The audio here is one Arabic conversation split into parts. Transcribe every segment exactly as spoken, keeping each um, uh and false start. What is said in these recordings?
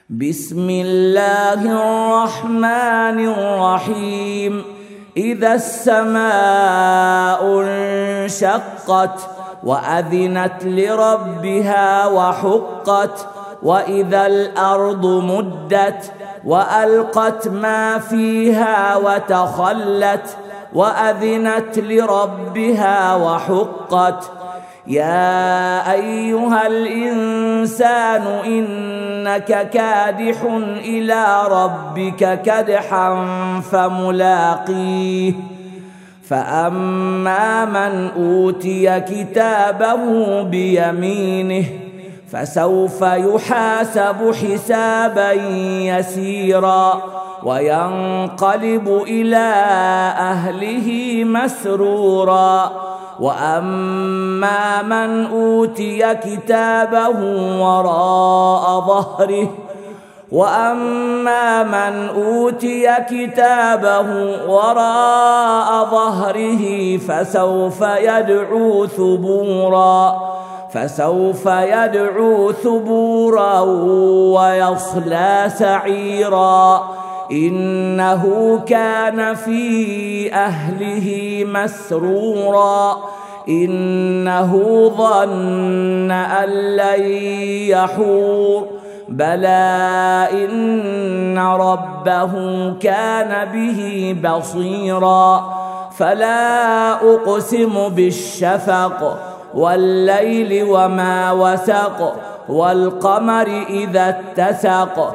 بسم الله الرحمن الرحيم. إذا السماء انشقت وأذنت لربها وحقت وإذا الأرض مدت وألقت ما فيها وتخلت وأذنت لربها وحقت. يا أيها الإنسان إنك كادح إلى ربك كدحا فملاقيه. فأما من أوتي كتابه بيمينه فسوف يحاسب حسابا يسيرا وينقلب إلى أهله مسرورا. وأما من أوتي كتابه وراء ظهره وأما من أوتي كتابه وراء ظهره فسوف يدعو ثبورا فسوف يدعو ثبورا ويصلى سعيرا. إنه كان في أهله مسرورا. إنه ظن أن لن يحور بلى إن ربه كان به بصيرا. فلا أقسم بالشفق والليل وما وسق والقمر إذا اتسق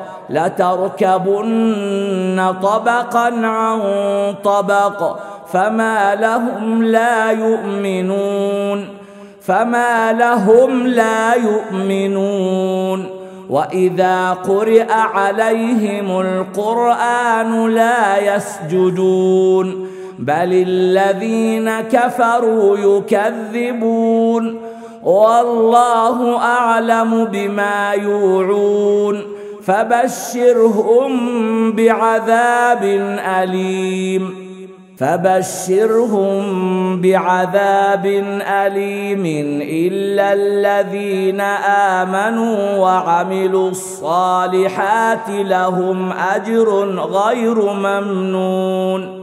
لتركبن طبقا عن طبق فما لهم لا يؤمنون فما لهم لا يؤمنون وإذا قرئ عليهم القرآن لا يسجدون بل الذين كفروا يكذبون والله أعلم بما يوعون. فبشرهم بعذاب أليم فبشرهم بعذاب أليم إلا الذين آمنوا وعملوا الصالحات لهم أجر غير ممنون.